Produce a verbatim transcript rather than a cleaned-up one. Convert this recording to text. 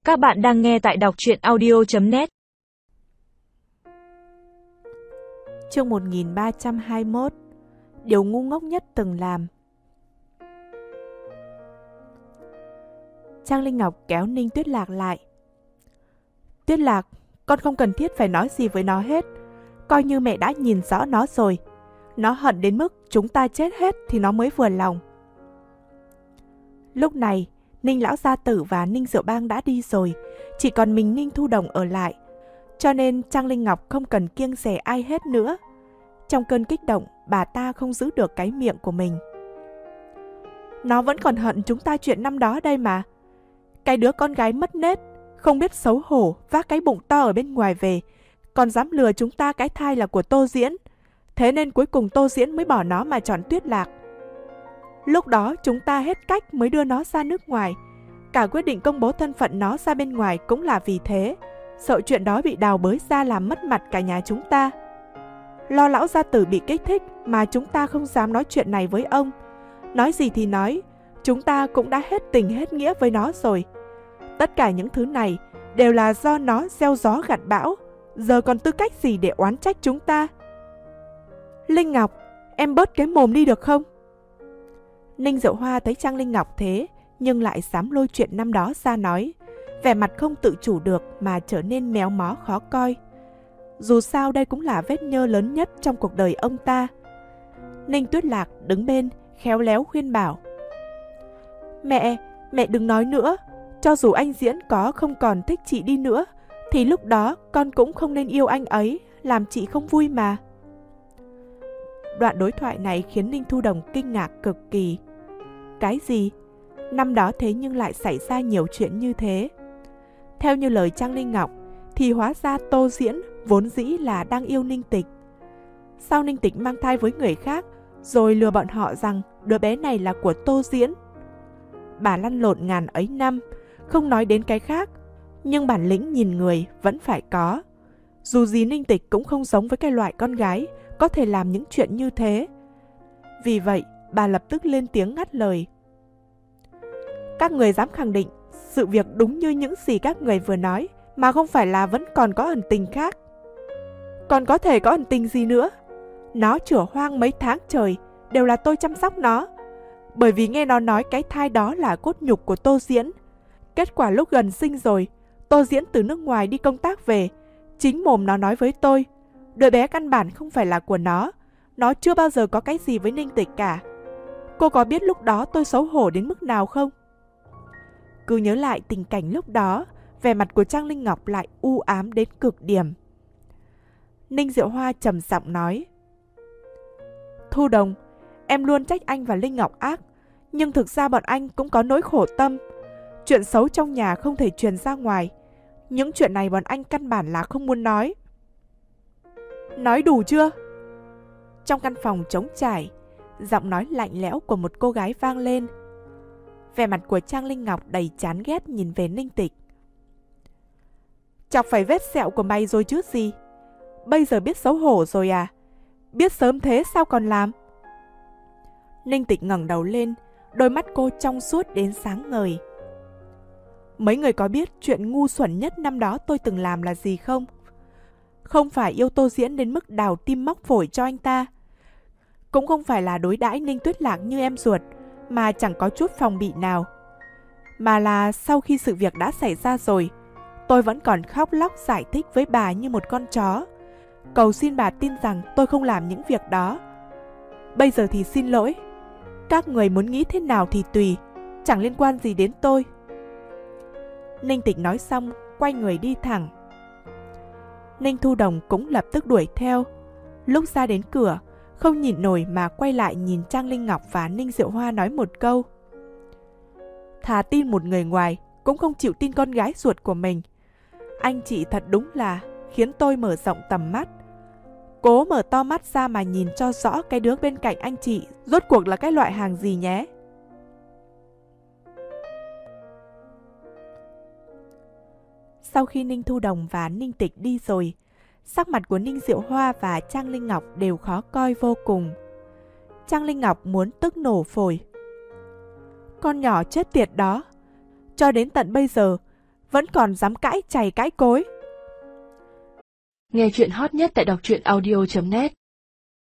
Các bạn đang nghe tại đọc truyện audio chấm net. Chương một nghìn ba trăm hai mươi mốt. Điều ngu ngốc nhất từng làm. Trang Linh Ngọc kéo Ninh Tuyết Lạc lại. Tuyết Lạc, con không cần thiết phải nói gì với nó hết. Coi như mẹ đã nhìn rõ nó rồi. Nó hận đến mức chúng ta chết hết thì nó mới vừa lòng. Lúc này, Ninh Lão Gia Tử và Ninh Diệu Bang đã đi rồi, chỉ còn mình Ninh Thu Đồng ở lại. Cho nên Trang Linh Ngọc không cần kiêng dè ai hết nữa. Trong cơn kích động, bà ta không giữ được cái miệng của mình. Nó vẫn còn hận chúng ta chuyện năm đó đây mà. Cái đứa con gái mất nết, không biết xấu hổ, vác cái bụng to ở bên ngoài về, còn dám lừa chúng ta cái thai là của Tô Diễn. Thế nên cuối cùng Tô Diễn mới bỏ nó mà chọn Tuyết Lạc. Lúc đó chúng ta hết cách mới đưa nó ra nước ngoài. Cả quyết định công bố thân phận nó ra bên ngoài cũng là vì thế. Sợ chuyện đó bị đào bới ra làm mất mặt cả nhà chúng ta. Lo Lão Gia Tử bị kích thích mà chúng ta không dám nói chuyện này với ông. Nói gì thì nói, chúng ta cũng đã hết tình hết nghĩa với nó rồi. Tất cả những thứ này đều là do nó gieo gió gặt bão. Giờ còn tư cách gì để oán trách chúng ta? Linh Ngọc, em bớt cái mồm đi được không? Ninh Diệu Hoa thấy Trang Linh Ngọc thế, nhưng lại dám lôi chuyện năm đó ra nói. Vẻ mặt không tự chủ được mà trở nên méo mó khó coi. Dù sao đây cũng là vết nhơ lớn nhất trong cuộc đời ông ta. Ninh Tuyết Lạc đứng bên, khéo léo khuyên bảo. Mẹ, mẹ đừng nói nữa. Cho dù anh Diễn có không còn thích chị đi nữa, thì lúc đó con cũng không nên yêu anh ấy, làm chị không vui mà. Đoạn đối thoại này khiến Ninh Thu Đồng kinh ngạc cực kỳ. Cái gì? Năm đó thế nhưng lại xảy ra nhiều chuyện như thế. Theo như lời Trang Linh Ngọc, thì hóa ra Tô Diễn vốn dĩ là đang yêu Ninh Tịch. Sau Ninh Tịch mang thai với người khác, rồi lừa bọn họ rằng đứa bé này là của Tô Diễn. Bà lăn lộn ngàn ấy năm, không nói đến cái khác, nhưng bản lĩnh nhìn người vẫn phải có. Dù gì Ninh Tịch cũng không giống với cái loại con gái có thể làm những chuyện như thế. Vì vậy, bà lập tức lên tiếng ngắt lời. Các người dám khẳng định sự việc đúng như những gì các người vừa nói, mà không phải là vẫn còn có ẩn tình khác? Còn có thể có ẩn tình gì nữa? Nó chửa hoang mấy tháng trời, đều là tôi chăm sóc nó. Bởi vì nghe nó nói cái thai đó là cốt nhục của Tô Diễn. Kết quả lúc gần sinh rồi, Tô Diễn từ nước ngoài đi công tác về, chính mồm nó nói với tôi, đứa bé căn bản không phải là của nó. Nó chưa bao giờ có cái gì với Ninh Tịch cả. Cô có biết lúc đó tôi xấu hổ đến mức nào không? Cứ nhớ lại tình cảnh lúc đó, vẻ mặt của Trang Linh Ngọc lại u ám đến cực điểm. Ninh Diệu Hoa trầm giọng nói. Thu Đồng, em luôn trách anh và Linh Ngọc ác, nhưng thực ra bọn anh cũng có nỗi khổ tâm. Chuyện xấu trong nhà không thể truyền ra ngoài. Những chuyện này bọn anh căn bản là không muốn nói. Nói đủ chưa? Trong căn phòng trống trải, giọng nói lạnh lẽo của một cô gái vang lên. Vẻ mặt của Trang Linh Ngọc đầy chán ghét nhìn về Ninh Tịch. Chọc phải vết sẹo của mày rồi chứ gì? Bây giờ biết xấu hổ rồi à? Biết sớm thế sao còn làm? Ninh Tịch ngẩng đầu lên, đôi mắt cô trong suốt đến sáng ngời. Mấy người có biết chuyện ngu xuẩn nhất năm đó tôi từng làm là gì không? Không phải yêu Tô Diễn đến mức đào tim móc phổi cho anh ta. Cũng không phải là đối đãi Ninh Tuyết Lạc như em ruột, mà chẳng có chút phòng bị nào. Mà là sau khi sự việc đã xảy ra rồi, tôi vẫn còn khóc lóc giải thích với bà như một con chó, cầu xin bà tin rằng tôi không làm những việc đó. Bây giờ thì xin lỗi. Các người muốn nghĩ thế nào thì tùy, chẳng liên quan gì đến tôi. Ninh Tịch nói xong, quay người đi thẳng. Ninh Thu Đồng cũng lập tức đuổi theo. Lúc ra đến cửa, không nhìn nổi mà quay lại nhìn Trang Linh Ngọc và Ninh Diệu Hoa nói một câu. Thà tin một người ngoài, cũng không chịu tin con gái ruột của mình. Anh chị thật đúng là khiến tôi mở rộng tầm mắt. Cố mở to mắt ra mà nhìn cho rõ cái đứa bên cạnh anh chị rốt cuộc là cái loại hàng gì nhé. Sau khi Ninh Thu Đồng và Ninh Tịch đi rồi, sắc mặt của Ninh Diệu Hoa và Trang Linh Ngọc đều khó coi vô cùng. Trang Linh Ngọc muốn tức nổ phổi. Con nhỏ chết tiệt đó, cho đến tận bây giờ vẫn còn dám cãi chày cãi cối. Nghe chuyện hot nhất tại đọc truyện audio chấm net.